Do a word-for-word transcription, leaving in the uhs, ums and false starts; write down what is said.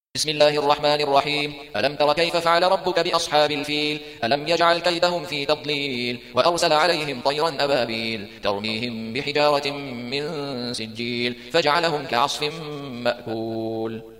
بسم الله الرحمن الرحيم. ألم تر كيف فعل ربك بأصحاب الفيل؟ ألم يجعل كيدهم في تضليل وأرسل عليهم طيرا أبابيل ترميهم بحجارة من سجيل فجعلهم كعصف مأكول.